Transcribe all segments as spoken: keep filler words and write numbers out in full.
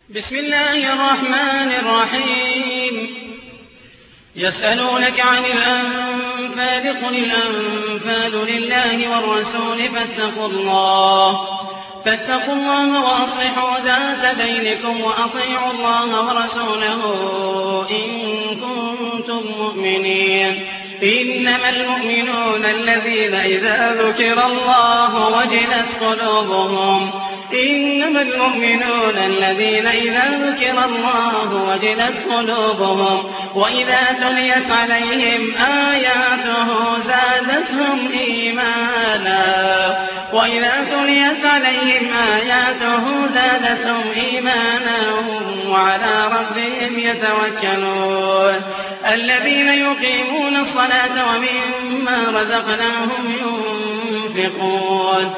بسم الله الرحمن الرحيم يسألونك عن الأنفال قل الأنفال لله والرسول فاتقوا الله فاتقوا الله وأصلحوا ذات بينكم وأطيعوا الله ورسوله إن كنتم مؤمنين إنما المؤمنون الذين إذا ذكر الله وجلت قلوبهم إنما المؤمنون الذين إذا ذكر الله وجلت قلوبهم وإذا تليت عليهم آياته زادتهم إيمانا وإذا تليت عليهم آياته زادتهم إيمانا وعلى ربهم يتوكلون الذين يقيمون الصلاة ومما رزقناهم ينفقون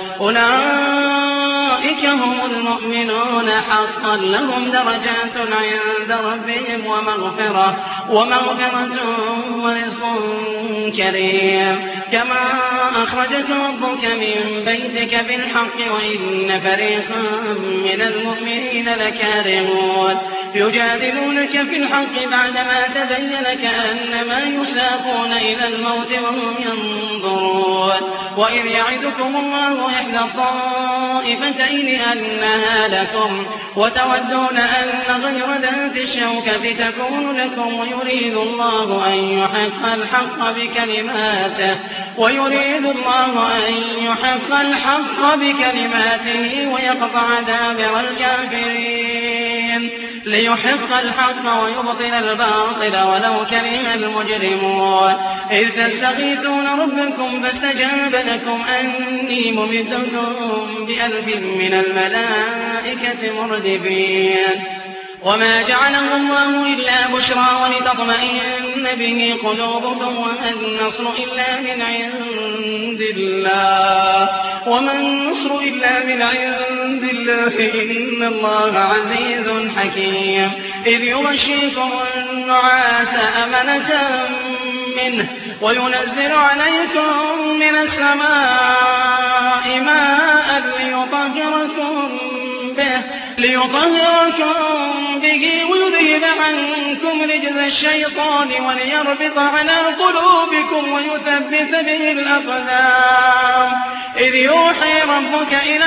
أولئك هم المؤمنون حقا لهم درجات عند ربهم ومغفرة ومغفرة ورزق كريم كما أخرجك ربك من بيتك بالحق وإن فريقا من المؤمنين لكارهون يجادلونك في الحق بعدما تبين كأنما يساقون إلى الموت وهم ينظرون وإذ يعدكم الله إحدى الطائفتين أنها لكم وتودون أن غير ذات الشوكة تكون لكم ويريد الله أن يحق الحق بكلماته ويريد الله أن يحق الحق بكلماته ويقطع دابر الكافرين ليحق الحق ويبطل الباطل ولو كره المجرمون إذ تستغيثون ربكم فاستجاب لكم أني ممدكم بألف من الملائكة مردفين وما جعله الله إلا بشرى ولتطمئن به قلوبكم وما النصر إلا من عند الله وما النصر إلا من عند الله إن الله عزيز حكيم إذ يغشيكم النعاس أمنة منه وينزل عليكم من السماء ماء ليطهركم به ليطهركم به ويذهب عنكم رجز الشيطان وليربط على قلوبكم ويثبت به الأقدام إذ يوحي ربك إلى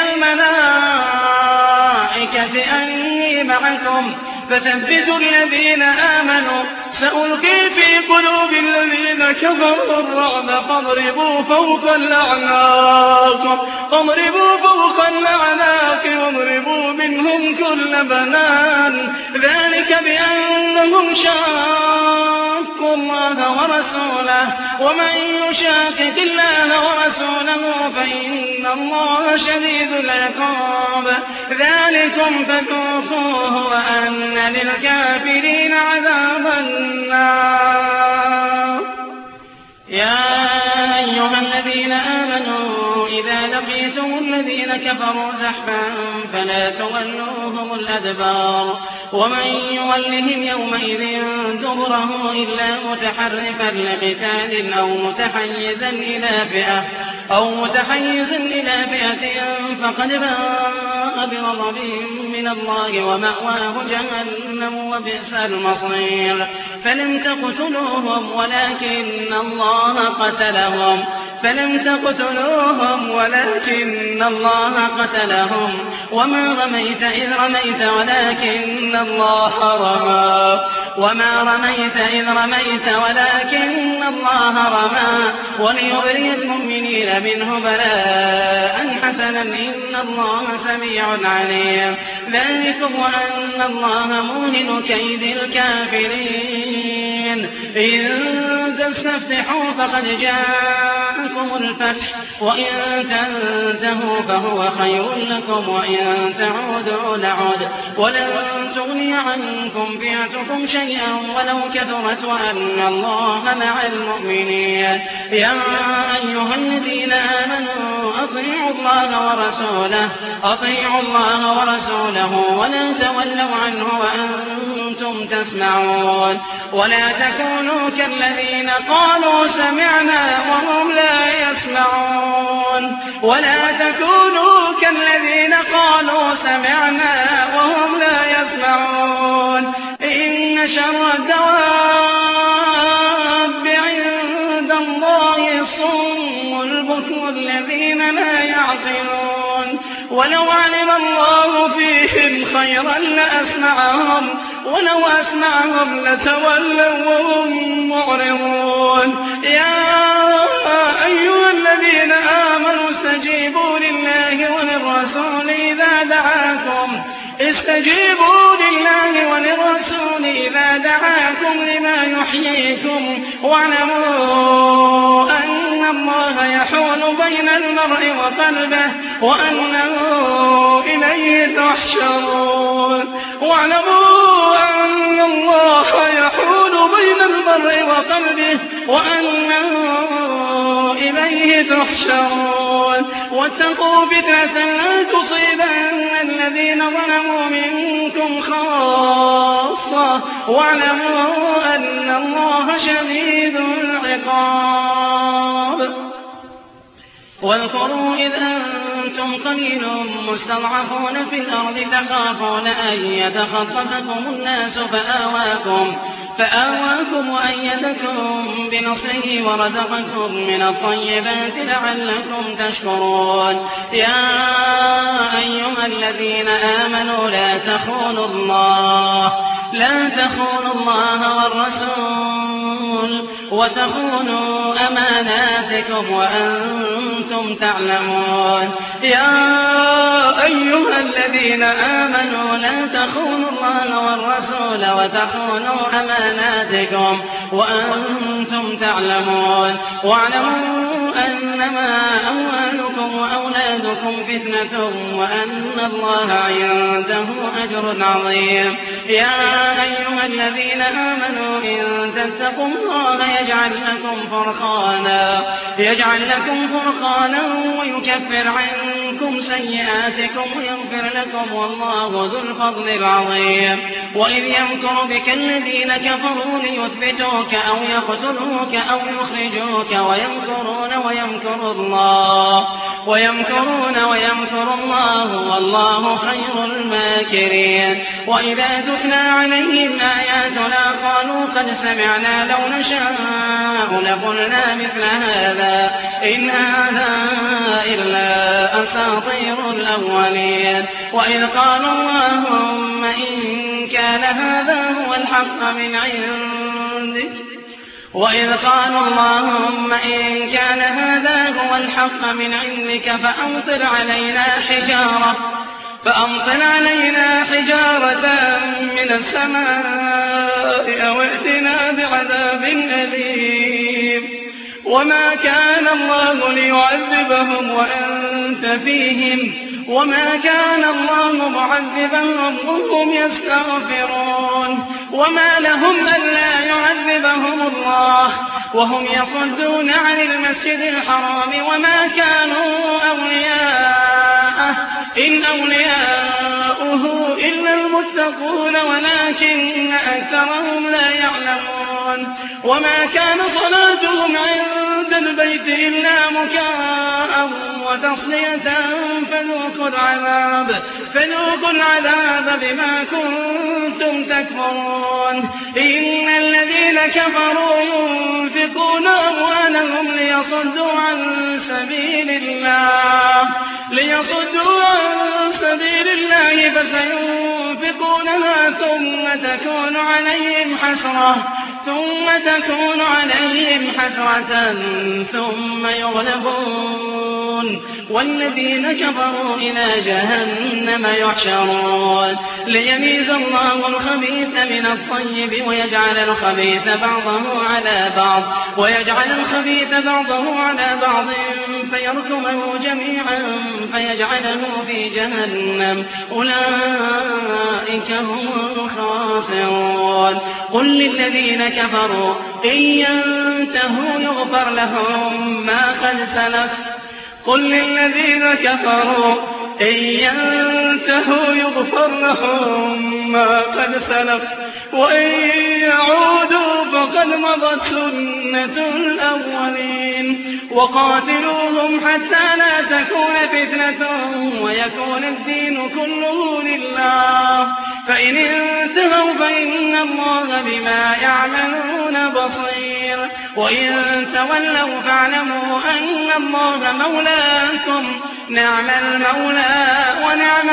الملائكة أني معكم فثبتوا الذين آمنوا سألقي في قلوب الذين كفروا الرعب فاضربوا فوق الأعناق فاضربوا فوق الأعناق واضربوا منهم كل بنان ذلك بأنهم شاقوا الله ورسوله ومن يشاقق الله ورسوله فإن الله شديد العقاب ذلكم فذوقوه وأن للكافرين عذاب النار يا أيها الذين آمنوا إذا لقيتم الذين كفروا زحفا فلا تولوهم الأدبار ومن يولهم يومئذ دبره إلا متحرفا لقتال أو متحيزا إلى فئة أو متحيزا إلى فئة فقد باء بغضب من الله ومأواه جهنم وبئس المصير فلم تقتلوهم ولكن الله قتلهم فلم تقتلوهم ولكن الله قتلهم وما رميت إذ رميت ولكن الله رمى وما رميت إذ رميت ولكن الله رمى وليبري المؤمنين منه بلاء حسنا إن الله سميع عليم ذلكم وأن الله موهن كيد الكافرين إن تستفتحوا فقد جاءكم الفتح وإن تنتهوا فهو خير لكم وإن تعودوا نعد ولن تغني عنكم فئتكم شيئا ولو كثرت وأن الله مع المؤمنين يا أيها الذين آمنوا أطيعوا الله ورسوله أطيعوا الله ورسوله ولا تولوا عنه وأنتم تسمعون ولا تكونوا كالذين قالوا سمعنا وهم لا يسمعون ولا تكونوا كالذين قالوا سمعنا وهم لا يسمعون ولو علم الله فيهم خيرا لأسمعهم ولو أسمعهم لتولوا وهم معرضون يا أيها الذين آمنوا استجيبوا لله وللرسول إذا دعاكم استجيبوا لله وللرسول إذا دعاكم لما يحييكم واعلموا أن الله يحول بين المرء وقلبه وأنه إليه تحشرون واعلموا أن الله يحول بين المرء وقلبه وأنه إليه تحشرون واتقوا فتنة لا تصيبن الذين ظلموا منكم خاصة واعلموا أن الله شديد العقاب واذكروا إذ أنتم قليل مستضعفون في الأرض تخافون أن يتخطفكم الناس فآواكم فآواكم وأيدكم بنصره ورزقكم من الطيبات لعلكم تشكرون يا أيها الذين آمنوا لا تخونوا الله لا تخونوا الله والرسول وتخونوا أماناتكم وأنتم تعلمون يا أيها الذين آمنوا لا تخونوا الله والرسول وتخونوا أماناتكم وأنتم تعلمون واعلموا أنما أموالكم وأولادكم فتنة وأن الله عنده أجر عظيم يا أيها الذين آمنوا إن تتقوا الله يجعل لكم فرقانا يجعل لكم فرقانا ويكفر عنكم سيئاتكم ويغفر لكم والله ذو الفضل العظيم وإذ يمكر بك الذين كفروا ليثبتوك أو يقتلوك أو يخرجوك ويمكرون ويمكر الله ويمكرون ويمكر الله والله خير الماكرين وإذا تتلى عليهم آياتنا قالوا قد سمعنا لو نشاء لقلنا مثل هذا إن هذا إلا أساطير الأولين وإذ قالوا اللهم إن كان هذا هو الحق من عندك وإذ قالوا اللهم إن كان هذا هو الحق من عندك فأمطر علينا حجارة فأمطر علينا حجارة من السماء أو ائتنا بعذاب أليم وما كان الله ليعذبهم وأنت فيهم وما كان الله معذبهم وهم يستغفرون وما لهم ألا يعذبهم الله وهم يصدون عن المسجد الحرام وما كانوا أولياءه إن أولياؤه إلا المتقون ولكن أكثرهم لا يعلمون وما كان صلاتهم عند البيت إلا مكاء وتصلية فذوقوا العذاب فذوقوا العذاب بما كنتم تكفرون إن الذين كفروا ينفقون أموالهم ليصدوا عن سبيل الله ليصدوا عن سبيل الله فسينفقونها ثم تكون عليهم حسرة ثم تكون عليهم حسرة ثم يغلبون والذين كفروا إلى جهنم يحشرون ليميز الله الخبيث من الطيب ويجعل الخبيث بعضه على بعض ويجعل الخبيث بعضه على بعض فيركمه جميعا فيجعله في جهنم أولئك هم الخاسرون قل للذين كفروا إن ينتهوا يغفر لهم ما قد سلف قل للذين كفروا إن ينتهوا يغفر لهم ما قد سلف وإن يعودوا فقد مضت سنة الأولين وقاتلوهم حتى لا تكون فتنة ويكون الدين كله لله فإن انتهوا فإن الله بما يعملون بصير وإن تولوا فاعلموا أن الله مولاكم نعم المولى ونعم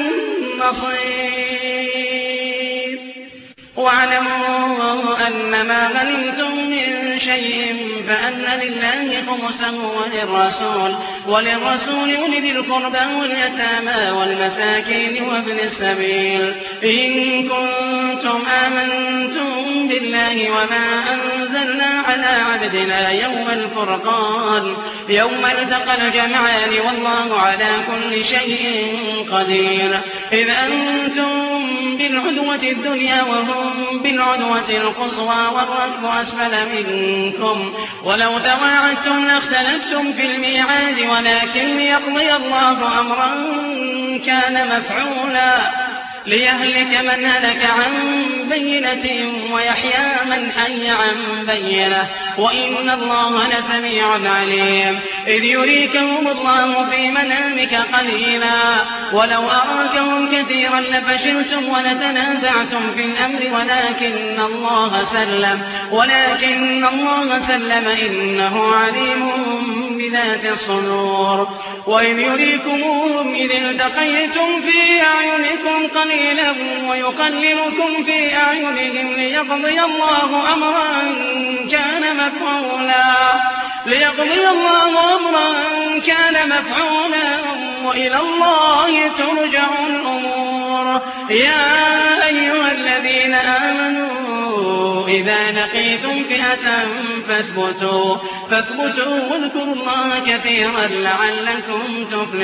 النصير واعلموا أن ما غنمتم من شيء فأن لله خمسه وللرسول وللرسول ولذي القربى واليتامى والمساكين وابن السبيل إن كنتم آمنتم بالله وما أنزلنا على عبدنا يوم الفرقان يوم التقى الجمعان والله على كل شيء قدير إذ أنتم بالعدوة الدنيا وهم بالعدوة القصوى والركب أسفل منكم ولو تواعدتم لاختلفتم في الميعاد ولكن ليقضي الله أمرا كان مفعولا ليهلك من هلك عن بينة ويحيى من حي عن بينة وإن الله لسميع عليم إذ يريكهم الله في منامك قليلا ولو أراكهم كثيرا لفشلتم ولتنازعتم في الأمر ولكن الله سلم ولكن الله سلم إنه عليم بذات الصدور وإذ يريكموهم إذ التقيتم في أعينكم قليلا ويقللكم في أعينهم ليقضي الله أمرا كان مفعولا ليقضي الله أمرا كان مفعولا وإلى الله ترجع الأمور يا أيها الذين آمنوا إذا لقيتم فئة فاثبتوا فاثبتوا واذكروا الله كثيرا لعلكم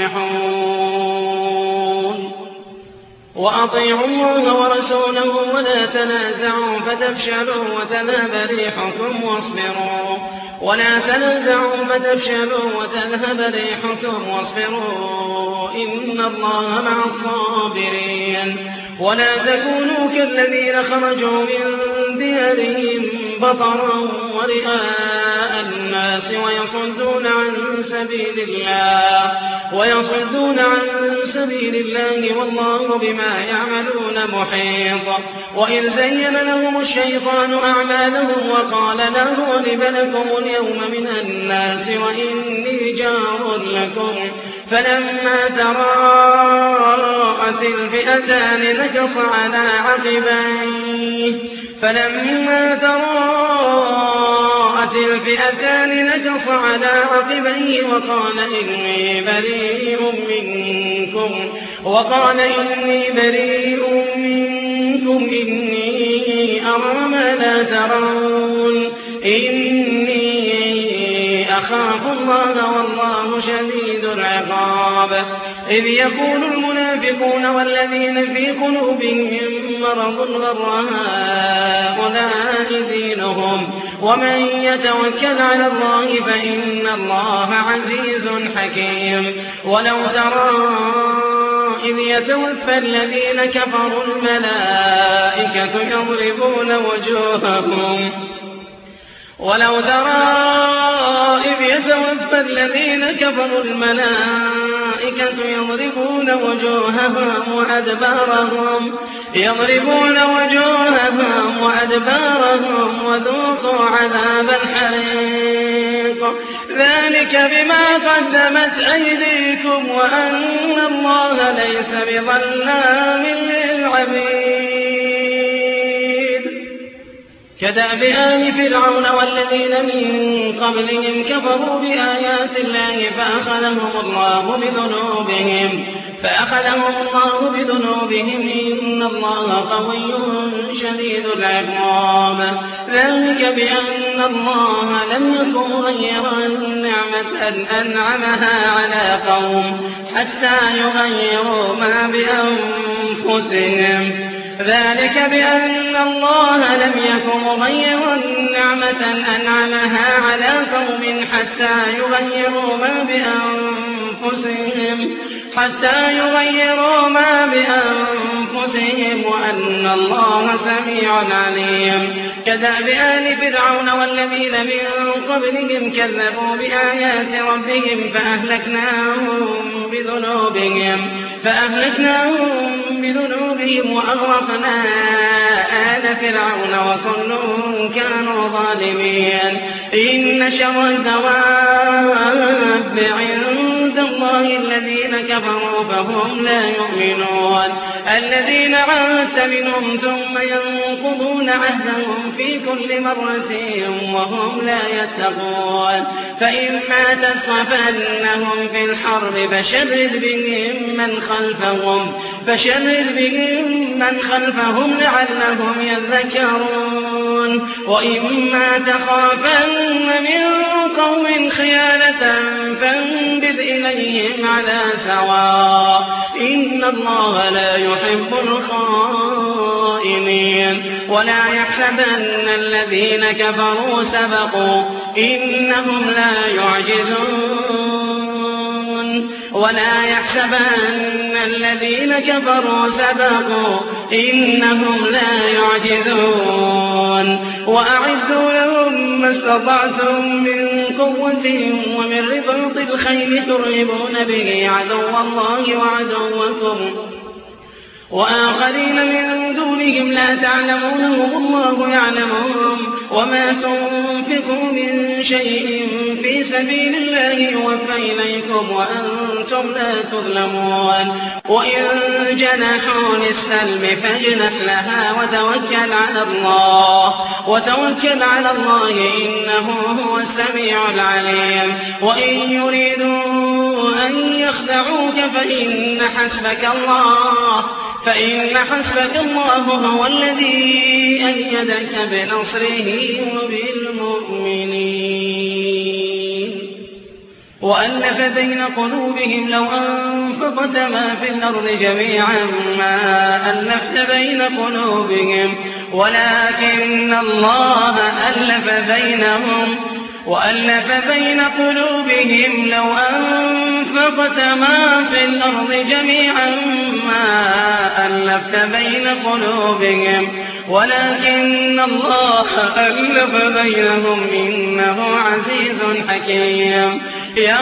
تفلحون وأطيعوا الله ورسوله ولا تنازعوا فتفشلوا وتذهب ريحكم واصبروا ولا تنازعوا فتفشلوا وتذهب ريحكم واصبروا إن الله مع الصابرين ولا تكونوا كالذين خرجوا من ديارهم بطرا ورئاء الناس ويصدون عن سبيل الله ويصدون عن سبيل الله والله بما يعملون محيط وإذ زين لهم الشيطان أعمالهم وقال لا غالب لكم اليوم من الناس وإني جار لكم فلما تراءت الفئتان نكص على عقبيه فلما تراءت الفئتان نكص على عقبيه وقال إني بريء منكم وقال إني بريء منكم إني أرى ما لا ترون إني أخاف الله والله شديد العقاب إذ يقول المنافقون والذين في قلوبهم مرض غر هؤلاء دينهم ومن يتوكل على الله فإن الله عزيز حكيم ولو ترى إذ يتوفى الذين كفروا الملائكة يضربون وجوههم ولو ترى إذ يتوفى الذين كفروا الملائكة يضربون وجوههم وأدبارهم يضربون وجوههم وأدبارهم وذوقوا عذاب الحريق ذلك بما قدمت أيديكم وأن الله ليس بظلام للعبيد كدأب آل فرعون والذين من قبلهم كفروا بآيات الله فأخذهم الله بذنوبهم فأخذهم الله بذنوبهم إن الله قوي شديد العقاب ذلك بأن الله لم يكن غيرا نعمة أنعمها على قوم حتى يغيروا ما بأنفسهم ذلك بأن الله لم يكن مغيرا نعمة أنعمها على قوم حتى يغيروا ما بأنفسهم حتى يغيروا ما بأنفسهم وأن الله سميع عليم كدأب آل فرعون والذين من قبلهم كذبوا بآيات ربهم فأهلكناهم بذنوبهم فأهلكناهم بذنوبهم وأغرقنا آل آل فرعون وكلهم كانوا ظالمين إن شر الدواب عند الله الذين كفروا فهم لا يؤمنون الذين عاهدت منهم ثم ينقضون عهدهم في كل مرة وهم لا يتقون فإما تثقفنهم في الحرب فشرد بهم من خلفهم فشرد بهم من خلفهم لعلهم يذكرون وإما تخافن من قوم خيانة فانبذ إليهم على سواء إن الله لا يحب الخائنين ولا يحسبن الذين كفروا سبقوا إنهم لا يعجزون ولا يحسبن الذين كفروا سبقوا إنهم لا يعجزون وأعدوا لهم ما استطعتم من قوة ومن رباط الخيل ترهبون به عدو الله وعدوكم وآخرين من دونهم لا تعلمونهم الله يعلمهم وما تنفقوا من شيء في سبيل الله يوفى إليكم وأنتم لا تظلمون وإن جنحوا للسلم فاجنح لها وتوكل على الله وتوكل على الله إنه هو السميع العليم وإن يريدوا أن يخدعوك فإن حسبك الله فإن حسبك الله هو الذي أيدك بنصره وبالمؤمنين وألف بين قلوبهم لو أنفقت ما في الأرض جميعا ما ألفت بين قلوبهم ولكن الله ألف بينهم وألف بين قلوبهم لو أنفقت ما في الأرض جميعا ما ألفت بين قلوبهم ولكن الله ألف بينهم إنه عزيز حكيم يا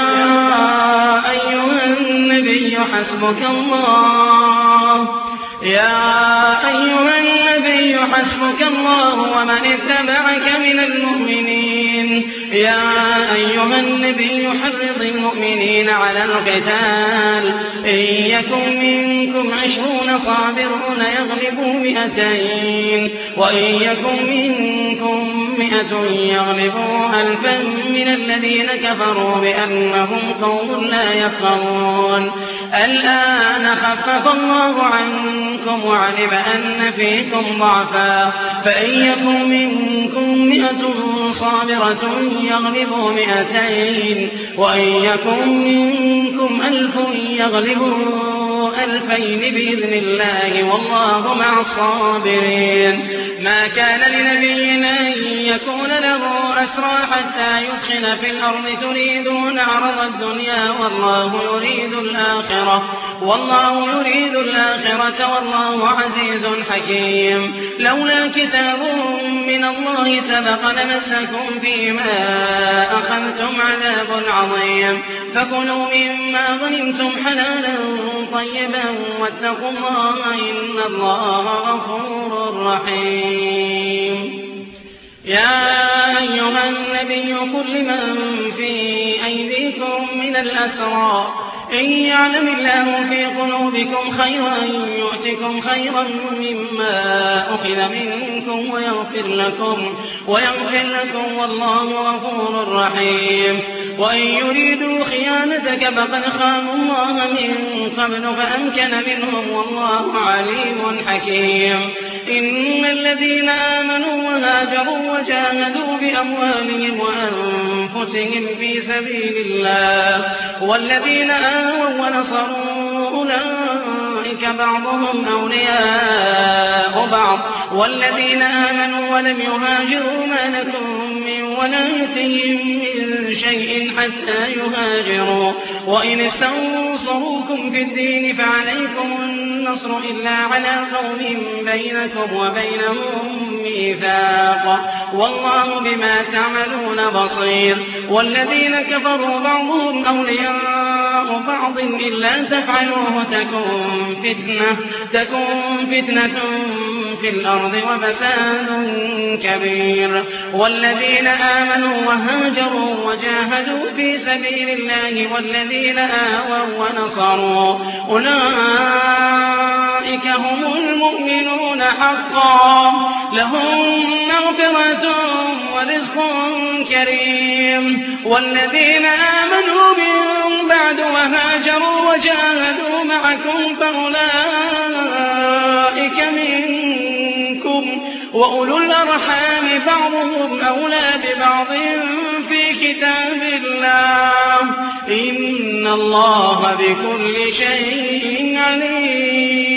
أيها النبي حسبك الله يا أيها النبي حسبك الله ومن اتبعك من المؤمنين يا أيها النبي حرض المؤمنين على القتال إن يكن منكم عشرون صابرون يغلبوا مئتين وإن يكن منكم مئة يغلبوا ألفا من الذين كفروا بأنهم قوم لا يفقهون الآن خفف الله عنكم وعلم أن فيكم ضعفا فإن يكن منكم مئة صابرة يغلبوا مئتين وإن يكن منكم ألف يغلبوا ألفين بإذن الله والله مع الصابرين ما كان لنبي أن يكون له أسرى حتى يدخن في الأرض تريدون عرض الدنيا والله يريد الآخرة والله يريد الآخرة والله عزيز حكيم لولا كتاب من الله سبق لمسكم فيما أخذتم عذاب عظيم فكلوا مما غنمتم حلالا طيبا واتقوا الله إن الله غفور رحيم يا أيها النبي قل لمن في أيديكم من الأسرى إن يعلم الله في قلوبكم خيرا يؤتكم خيرا مما أخذ منكم ويغفر لكم ويغفر لكم والله غفور رحيم وإن يريدوا خيانتك فقد خانوا الله من قبل فأمكن منهم والله عليم حكيم إن الذين آمنوا وهاجروا وجاهدوا بأموالهم وأنفسهم في سبيل الله والذين آووا ونصروا أولئك بعضهم أولياء بعض والذين آمنوا ولم يهاجروا ما لكم من ولايتهم من شيء حتى يهاجروا وإن استنصروكم في الدين فعليكم النصر إلا على قوم بينكم وبينهم ميثاق والله بما تعملون بصير والذين كفروا بعضهم أولياء بعض إلا تفعلوه تكون فتنة تكون فتنة في الأرض وفساد كبير. والذين آمنوا وهاجروا وجاهدوا في سبيل الله والذين آووا ونصروا أولئك هم المؤمنون حقا لهم مغفرة ورزق كريم. والذين آمنوا من بعد وهاجروا وجاهدوا معكم فأولئك منكم وأولو الأرحام بعضهم أولى ببعض في كتاب الله إن الله بكل شيء عليم.